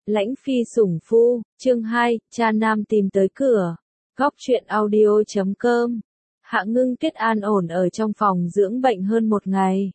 Lãnh phi sủng phu, chương 2, cha nam tìm tới cửa. Góc truyện audio.com. Hạ Ngưng Tuyết an ổn ở trong phòng dưỡng bệnh hơn một ngày.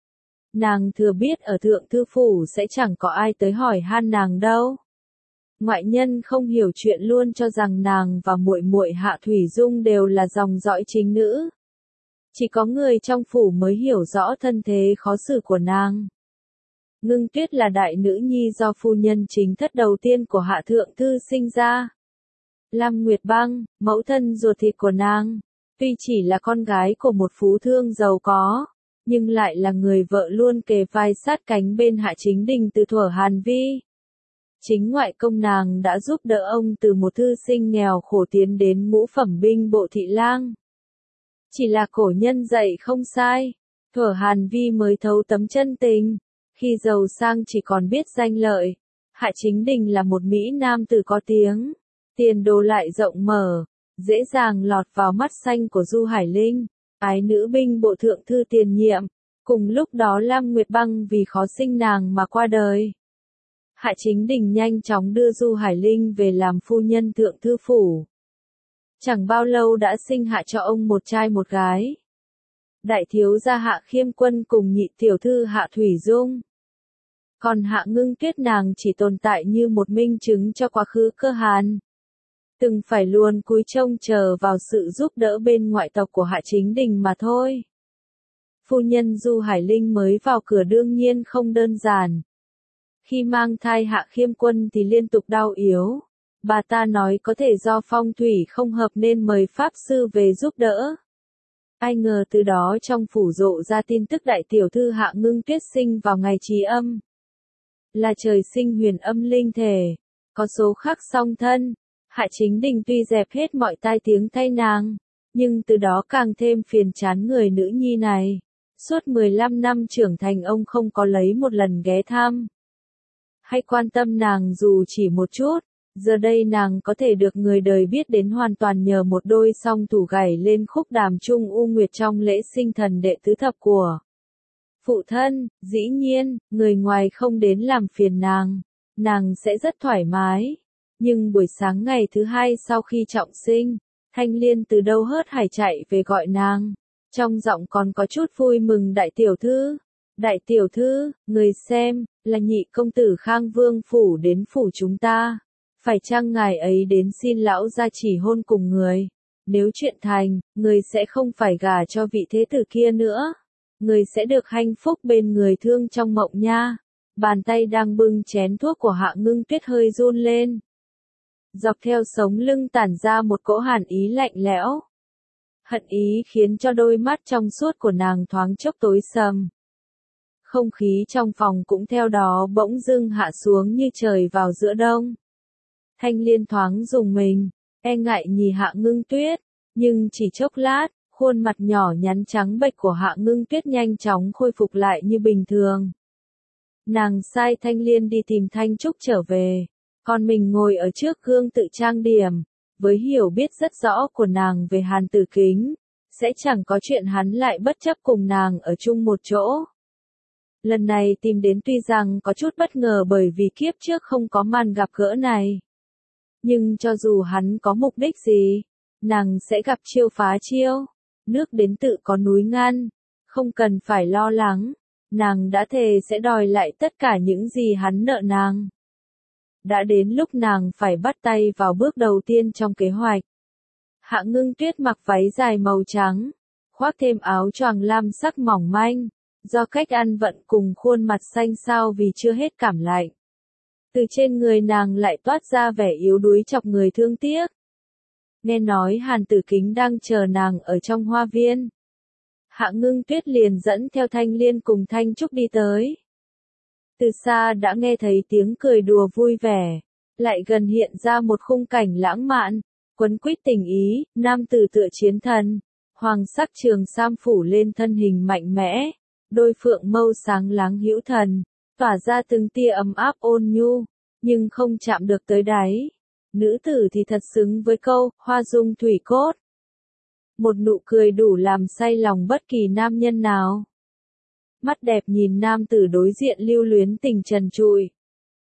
Nàng thừa biết ở thượng thư phủ sẽ chẳng có ai tới hỏi han nàng đâu. Ngoại nhân không hiểu chuyện luôn cho rằng nàng và muội muội Hạ Thủy Dung đều là dòng dõi chính nữ. Chỉ có người trong phủ mới hiểu rõ thân thế khó xử của nàng. Ngưng Tuyết là đại nữ nhi do phu nhân chính thất đầu tiên của Hạ Thượng Thư sinh ra. Lam Nguyệt Băng, mẫu thân ruột thịt của nàng, tuy chỉ là con gái của một phú thương giàu có, nhưng lại là người vợ luôn kề vai sát cánh bên Hạ Chính Đình từ thuở Hàn Vi. Chính ngoại công nàng đã giúp đỡ ông từ một thư sinh nghèo khổ tiến đến ngũ phẩm binh bộ thị lang. Chỉ là cổ nhân dạy không sai, thuở Hàn Vi mới thấu tấm chân tình, khi giàu sang chỉ còn biết danh lợi. Hạ Chính Đình là một Mỹ nam tử có tiếng, tiền đồ lại rộng mở, dễ dàng lọt vào mắt xanh của Du Hải Linh, ái nữ binh bộ thượng thư tiền nhiệm. Cùng lúc đó Lam Nguyệt Băng vì khó sinh nàng mà qua đời. Hạ Chính Đình nhanh chóng đưa Du Hải Linh về làm phu nhân thượng thư phủ. Chẳng bao lâu đã sinh hạ cho ông một trai một gái. Đại thiếu gia Hạ Khiêm Quân cùng nhị tiểu thư Hạ Thủy Dung. Còn Hạ Ngưng Tuyết nàng chỉ tồn tại như một minh chứng cho quá khứ cơ hàn. Từng phải luôn cúi trông chờ vào sự giúp đỡ bên ngoại tộc của Hạ Chính Đình mà thôi. Phu nhân Du Hải Linh mới vào cửa đương nhiên không đơn giản. Khi mang thai Hạ Khiêm Quân thì liên tục đau yếu. Bà ta nói có thể do phong thủy không hợp nên mời pháp sư về giúp đỡ. Ai ngờ từ đó trong phủ rộ ra tin tức đại tiểu thư Hạ Ngưng Tuyết sinh vào ngày Trí Âm. Là trời sinh huyền âm linh thể, có số khắc song thân. Hạ Chính Đình tuy dẹp hết mọi tai tiếng thay nàng, nhưng từ đó càng thêm phiền chán người nữ nhi này. Suốt 15 năm trưởng thành ông không có lấy một lần ghé thăm hay quan tâm nàng dù chỉ một chút. Giờ đây nàng có thể được người đời biết đến hoàn toàn nhờ một đôi song thủ gảy lên khúc đàm trung u nguyệt trong lễ sinh thần đệ tứ thập của phụ thân. Dĩ nhiên, người ngoài không đến làm phiền nàng sẽ rất thoải mái. Nhưng buổi sáng ngày thứ hai sau khi trọng sinh, Thanh Liên từ đâu hớt hải chạy về gọi nàng. Trong giọng còn có chút vui mừng. Đại tiểu thư, người xem, là nhị công tử Khang Vương phủ đến phủ chúng ta. Phải chăng ngài ấy đến xin lão gia chỉ hôn cùng người? Nếu chuyện thành, người sẽ không phải gả cho vị thế tử kia nữa. Người sẽ được hạnh phúc bên người thương trong mộng nha. Bàn tay đang bưng chén thuốc của Hạ Ngưng Tuyết hơi run lên. Dọc theo sống lưng tản ra một cỗ hàn ý lạnh lẽo. Hận ý khiến cho đôi mắt trong suốt của nàng thoáng chốc tối sầm. Không khí trong phòng cũng theo đó bỗng dưng hạ xuống như trời vào giữa đông. Thanh Liên thoáng rùng mình, e ngại nhìn Hạ Ngưng Tuyết, nhưng chỉ chốc lát, khuôn mặt nhỏ nhắn trắng bệch của Hạ Ngưng Tuyết nhanh chóng khôi phục lại như bình thường. Nàng sai Thanh Liên đi tìm Thanh Trúc trở về, còn mình ngồi ở trước gương tự trang điểm. Với hiểu biết rất rõ của nàng về Hàn Tử Kính, sẽ chẳng có chuyện hắn lại bất chấp cùng nàng ở chung một chỗ. Lần này tìm đến tuy rằng có chút bất ngờ bởi vì kiếp trước không có màn gặp gỡ này. Nhưng cho dù hắn có mục đích gì, nàng sẽ gặp chiêu phá chiêu. Nước đến tự có núi ngăn, không cần phải lo lắng. Nàng đã thề sẽ đòi lại tất cả những gì hắn nợ nàng. Đã đến lúc nàng phải bắt tay vào bước đầu tiên trong kế hoạch. Hạ Ngưng Tuyết mặc váy dài màu trắng, khoác thêm áo choàng lam sắc mỏng manh, do cách ăn vận cùng khuôn mặt xanh xao vì chưa hết cảm lạnh. Từ trên người nàng lại toát ra vẻ yếu đuối chọc người thương tiếc. Nghe nói Hàn Tử Kính đang chờ nàng ở trong hoa viên. Hạ Ngưng Tuyết liền dẫn theo Thanh Liên cùng Thanh Trúc đi tới. Từ xa đã nghe thấy tiếng cười đùa vui vẻ, lại gần hiện ra một khung cảnh lãng mạn, quấn quýt tình ý. Nam tử tựa chiến thần, hoàng sắc trường sam phủ lên thân hình mạnh mẽ, đôi phượng mâu sáng láng hữu thần, tỏa ra từng tia ấm áp ôn nhu, nhưng không chạm được tới đáy. Nữ tử thì thật xứng với câu, hoa dung thủy cốt. Một nụ cười đủ làm say lòng bất kỳ nam nhân nào. Mắt đẹp nhìn nam tử đối diện lưu luyến tình trần trụi.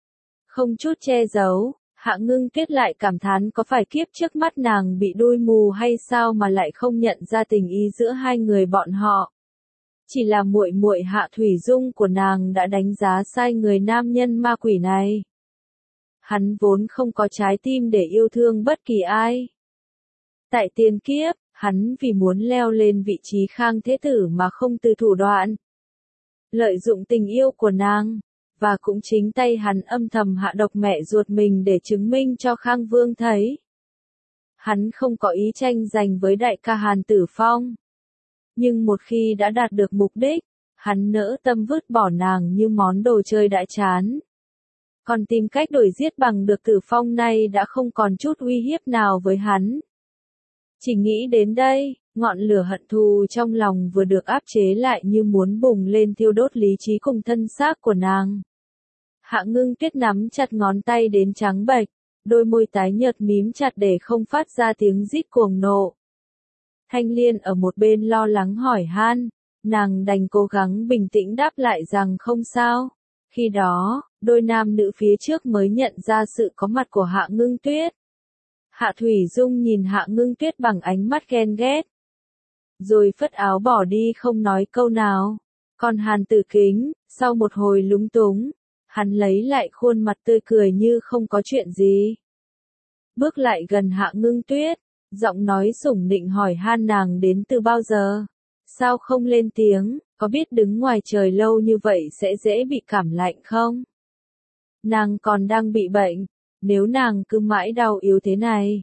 Không chút che giấu, Hạ Ngưng Tuyết lại cảm thán có phải kiếp trước mắt nàng bị đuôi mù hay sao mà lại không nhận ra tình ý giữa hai người bọn họ. Chỉ là muội muội Hạ Thủy Dung của nàng đã đánh giá sai người nam nhân ma quỷ này. Hắn vốn không có trái tim để yêu thương bất kỳ ai. Tại tiền kiếp, hắn vì muốn leo lên vị trí Khang Thế Tử mà không từ thủ đoạn. Lợi dụng tình yêu của nàng, và cũng chính tay hắn âm thầm hạ độc mẹ ruột mình để chứng minh cho Khang Vương thấy. Hắn không có ý tranh giành với đại ca Hàn Tử Phong. Nhưng một khi đã đạt được mục đích, hắn nỡ tâm vứt bỏ nàng như món đồ chơi đã chán. Còn tìm cách đuổi giết bằng được Tử Phong này đã không còn chút uy hiếp nào với hắn. Chỉ nghĩ đến đây, ngọn lửa hận thù trong lòng vừa được áp chế lại như muốn bùng lên thiêu đốt lý trí cùng thân xác của nàng. Hạ Ngưng Tuyết nắm chặt ngón tay đến trắng bệch, đôi môi tái nhợt mím chặt để không phát ra tiếng rít cuồng nộ. Thanh Liên ở một bên lo lắng hỏi han, nàng đành cố gắng bình tĩnh đáp lại rằng không sao. Khi đó, đôi nam nữ phía trước mới nhận ra sự có mặt của Hạ Ngưng Tuyết. Hạ Thủy Dung nhìn Hạ Ngưng Tuyết bằng ánh mắt ghen ghét. Rồi phất áo bỏ đi không nói câu nào. Còn Hàn Tử Kính, sau một hồi lúng túng, hắn lấy lại khuôn mặt tươi cười như không có chuyện gì. Bước lại gần Hạ Ngưng Tuyết, giọng nói sủng nịnh hỏi han nàng đến từ bao giờ. Sao không lên tiếng, có biết đứng ngoài trời lâu như vậy sẽ dễ bị cảm lạnh không? Nàng còn đang bị bệnh, nếu nàng cứ mãi đau yếu thế này,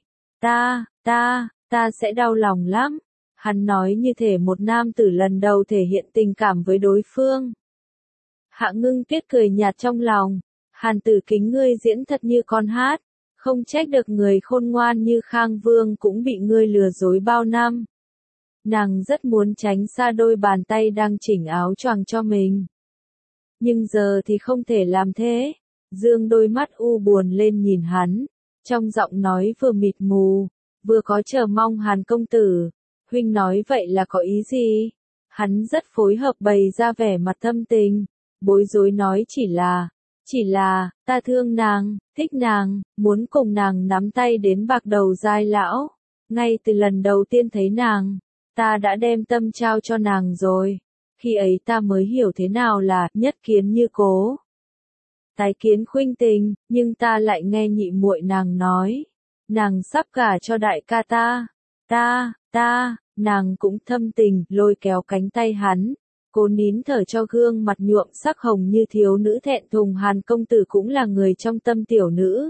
ta sẽ đau lòng lắm. Hắn nói như thể một nam tử lần đầu thể hiện tình cảm với đối phương. Hạ Ngưng Tuyết cười nhạt trong lòng, Hàn Tử Kính ngươi diễn thật như con hát, không trách được người khôn ngoan như Khang Vương cũng bị ngươi lừa dối bao năm. Nàng rất muốn tránh xa đôi bàn tay đang chỉnh áo choàng cho mình. Nhưng giờ thì không thể làm thế. Dương đôi mắt u buồn lên nhìn hắn, trong giọng nói vừa mịt mù, vừa có chờ mong. Hàn công tử, huynh nói vậy là có ý gì? Hắn rất phối hợp bày ra vẻ mặt thâm tình, bối rối nói chỉ là, ta thương nàng, thích nàng, muốn cùng nàng nắm tay đến bạc đầu giai lão. Ngay từ lần đầu tiên thấy nàng, ta đã đem tâm trao cho nàng rồi. Khi ấy ta mới hiểu thế nào là nhất kiến như cố. Tái kiến khuynh tình, nhưng ta lại nghe nhị muội nàng nói, nàng sắp gả cho đại ca ta, nàng cũng thâm tình, lôi kéo cánh tay hắn, cố nín thở cho gương mặt nhuộm sắc hồng như thiếu nữ thẹn thùng. Hàn công tử cũng là người trong tâm tiểu nữ.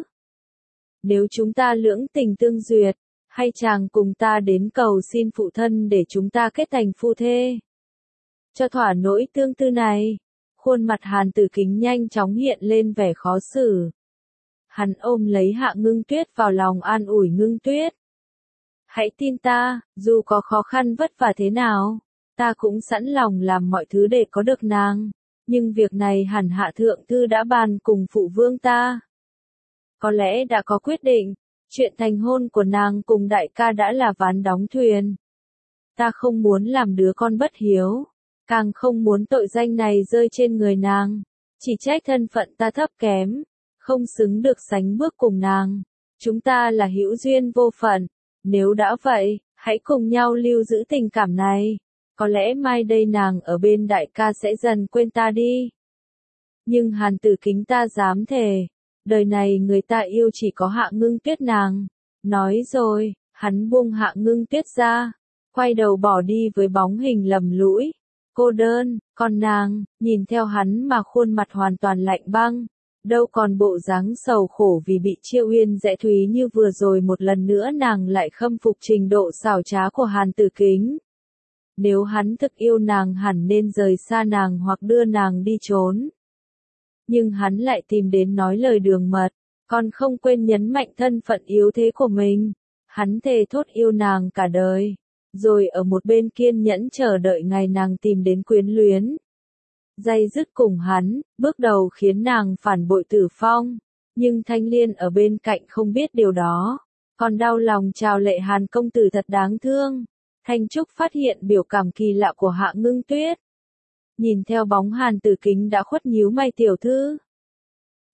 Nếu chúng ta lưỡng tình tương duyệt, hay chàng cùng ta đến cầu xin phụ thân để chúng ta kết thành phu thê. Cho thỏa nỗi tương tư này. Khuôn mặt Hàn Tử Kính nhanh chóng hiện lên vẻ khó xử. Hắn ôm lấy Hạ Ngưng Tuyết vào lòng an ủi Ngưng Tuyết. Hãy tin ta, dù có khó khăn vất vả thế nào, ta cũng sẵn lòng làm mọi thứ để có được nàng. Nhưng việc này hẳn Hạ Thượng Thư đã bàn cùng phụ vương ta. Có lẽ đã có quyết định, chuyện thành hôn của nàng cùng đại ca đã là ván đóng thuyền. Ta không muốn làm đứa con bất hiếu. Càng không muốn tội danh này rơi trên người nàng. Chỉ trách thân phận ta thấp kém, không xứng được sánh bước cùng nàng. Chúng ta là hữu duyên vô phận. Nếu đã vậy, hãy cùng nhau lưu giữ tình cảm này. Có lẽ mai đây nàng ở bên đại ca sẽ dần quên ta đi. Nhưng Hàn Tử Kính ta dám thề, đời này người ta yêu chỉ có Hạ Ngưng Tuyết nàng. Nói rồi, hắn buông Hạ Ngưng Tuyết ra, quay đầu bỏ đi với bóng hình lầm lũi. Cô đơn, còn nàng, nhìn theo hắn mà khuôn mặt hoàn toàn lạnh băng, đâu còn bộ dáng sầu khổ vì bị Chiêu Uyên Dẽ Thúy như vừa rồi. Một lần nữa nàng lại khâm phục trình độ xảo trá của Hàn Tử Kính. Nếu hắn thực yêu nàng hẳn nên rời xa nàng hoặc đưa nàng đi trốn. Nhưng hắn lại tìm đến nói lời đường mật, còn không quên nhấn mạnh thân phận yếu thế của mình. Hắn thề thốt yêu nàng cả đời. Rồi ở một bên kiên nhẫn chờ đợi ngày nàng tìm đến quyến luyến. Day dứt cùng hắn, bước đầu khiến nàng phản bội Tử Phong. Nhưng Thanh Liên ở bên cạnh không biết điều đó. Còn đau lòng chào lệ Hàn công tử thật đáng thương. Thanh Trúc phát hiện biểu cảm kỳ lạ của Hạ Ngưng Tuyết. Nhìn theo bóng Hàn Tử Kính đã khuất nhíu mày tiểu thư.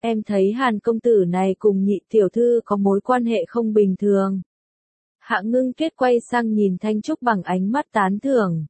Em thấy Hàn công tử này cùng Nhị tiểu thư có mối quan hệ không bình thường. Hạ Ngưng Tuyết quay sang nhìn Thanh Trúc bằng ánh mắt tán thưởng.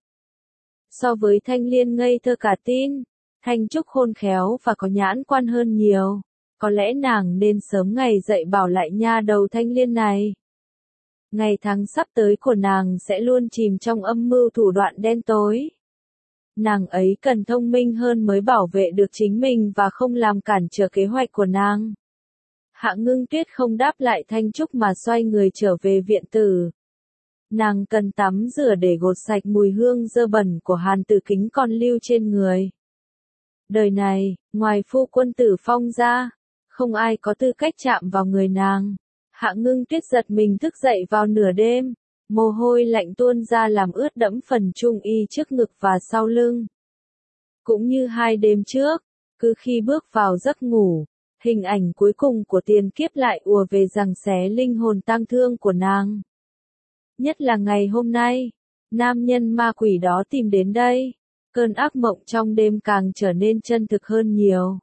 So với Thanh Liên ngây thơ cả tin, Thanh Trúc khôn khéo và có nhãn quan hơn nhiều. Có lẽ nàng nên sớm ngày dậy bảo lại nha đầu Thanh Liên này. Ngày tháng sắp tới của nàng sẽ luôn chìm trong âm mưu thủ đoạn đen tối. Nàng ấy cần thông minh hơn mới bảo vệ được chính mình và không làm cản trở kế hoạch của nàng. Hạ Ngưng Tuyết không đáp lại Thanh Trúc mà xoay người trở về viện tử. Nàng cần tắm rửa để gột sạch mùi hương dơ bẩn của Hàn Tử Kính còn lưu trên người. Đời này, ngoài phu quân Tử Phong ra, không ai có tư cách chạm vào người nàng. Hạ Ngưng Tuyết giật mình thức dậy vào nửa đêm, mồ hôi lạnh tuôn ra làm ướt đẫm phần trung y trước ngực và sau lưng. Cũng như 2 đêm trước, cứ khi bước vào giấc ngủ, hình ảnh cuối cùng của tiền kiếp lại ùa về giằng xé linh hồn tang thương của nàng. Nhất là ngày hôm nay, nam nhân ma quỷ đó tìm đến đây, cơn ác mộng trong đêm càng trở nên chân thực hơn nhiều.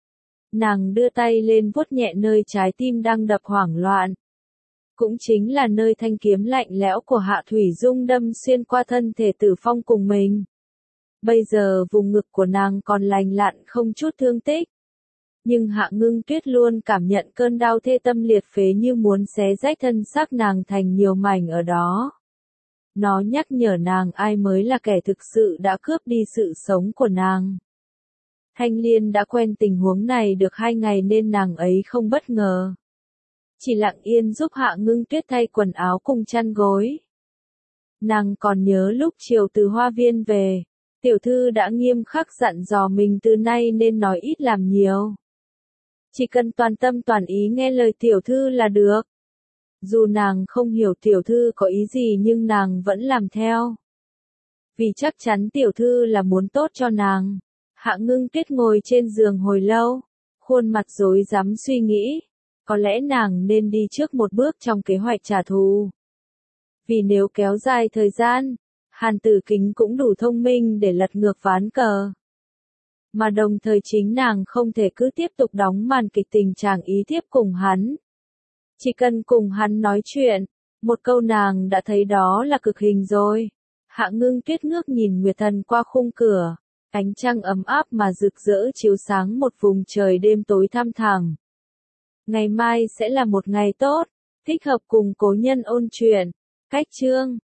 Nàng đưa tay lên vuốt nhẹ nơi trái tim đang đập hoảng loạn. Cũng chính là nơi thanh kiếm lạnh lẽo của Hạ Thủy Dung đâm xuyên qua thân thể Tử Phong cùng mình. Bây giờ vùng ngực của nàng còn lành lặn không chút thương tích. Nhưng Hạ Ngưng Tuyết luôn cảm nhận cơn đau thê tâm liệt phế như muốn xé rách thân xác nàng thành nhiều mảnh ở đó. Nó nhắc nhở nàng ai mới là kẻ thực sự đã cướp đi sự sống của nàng. Thanh Liên đã quen tình huống này được 2 ngày nên nàng ấy không bất ngờ. Chỉ lặng yên giúp Hạ Ngưng Tuyết thay quần áo cùng chăn gối. Nàng còn nhớ lúc chiều từ hoa viên về, tiểu thư đã nghiêm khắc dặn dò mình từ nay nên nói ít làm nhiều. Chỉ cần toàn tâm toàn ý nghe lời tiểu thư là được. Dù nàng không hiểu tiểu thư có ý gì nhưng nàng vẫn làm theo. Vì chắc chắn tiểu thư là muốn tốt cho nàng. Hạ Ngưng Tuyết ngồi trên giường hồi lâu, khuôn mặt rối rắm suy nghĩ. Có lẽ nàng nên đi trước một bước trong kế hoạch trả thù. Vì nếu kéo dài thời gian, Hàn Tử Kính cũng đủ thông minh để lật ngược ván cờ. Mà đồng thời chính nàng không thể cứ tiếp tục đóng màn kịch tình chàng ý thiếp cùng hắn. Chỉ cần cùng hắn nói chuyện, một câu nàng đã thấy đó là cực hình rồi. Hạ Ngưng Tuyết ngước nhìn Nguyệt Thần qua khung cửa, ánh trăng ấm áp mà rực rỡ chiếu sáng một vùng trời đêm tối thăm thẳm. Ngày mai sẽ là một ngày tốt, thích hợp cùng cố nhân ôn chuyện. Cách chương